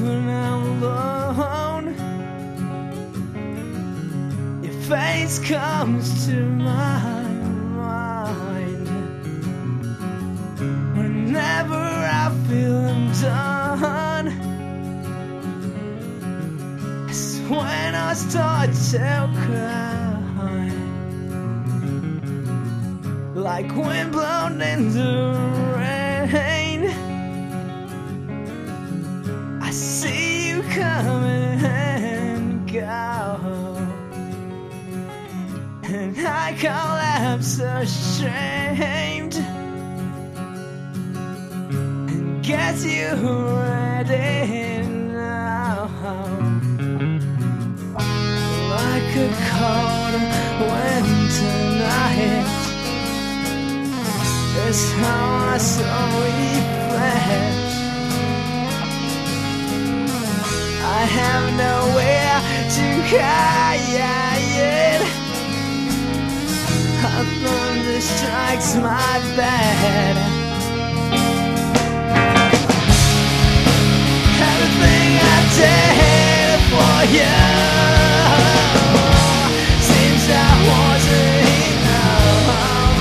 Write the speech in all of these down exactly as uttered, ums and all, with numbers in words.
when I'm alone. Your face comes to my mind whenever I feel undone. It's when I start to cry, like wind blown in the rain. I see you coming and go, and I collapse ashamed and get you ready now. Like a cold winter night, it's how I saw reflex. I have nowhere to hide. A thunder strikes my bed. Everything I did for you seems I wasn't enough,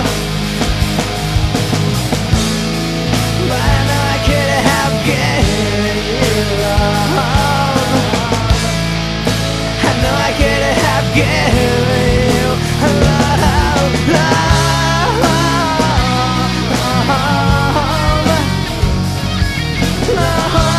but I know I could have given you love. I know I could have given you love, love, love, love.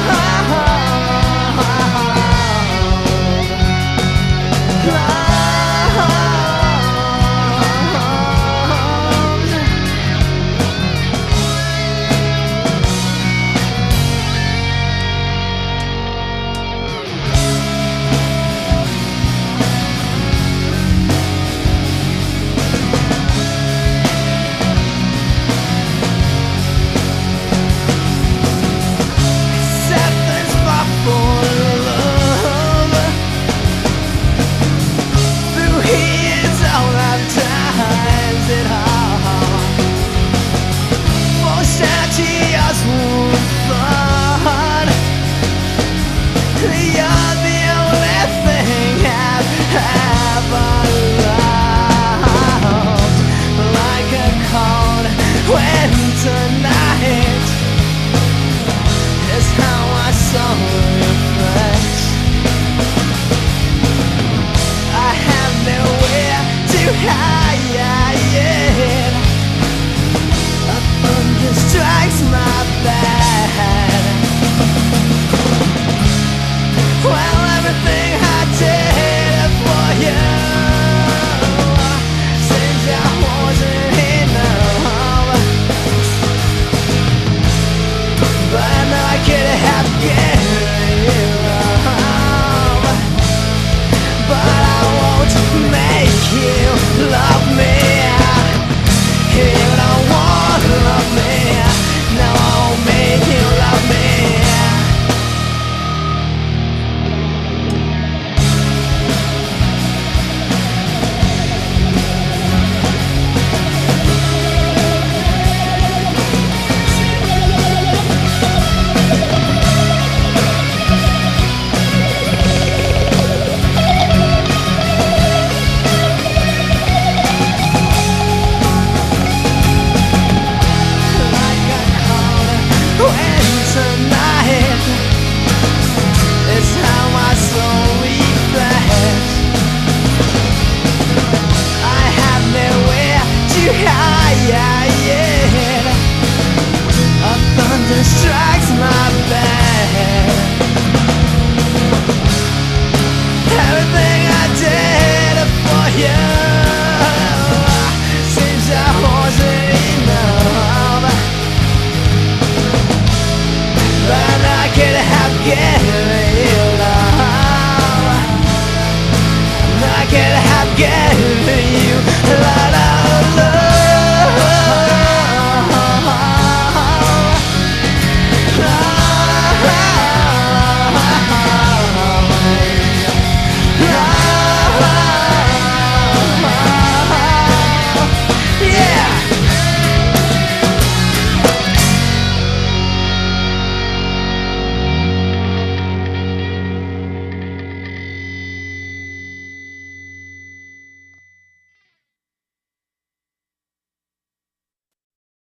Tonight is how I saw reflex. I have nowhere to hide. A thunder strikes my bed. Well, everything I did for you seems I wasn't enough, but I know I could have given you love. But I won't make you love me. You don't want to love me. No, I won't make you love me. Tonight is how my soul reflects. I have nowhere to hide. A thunder strikes my bed. Everything I did for you seems I wasn't enough, but I could have given you love. I could have given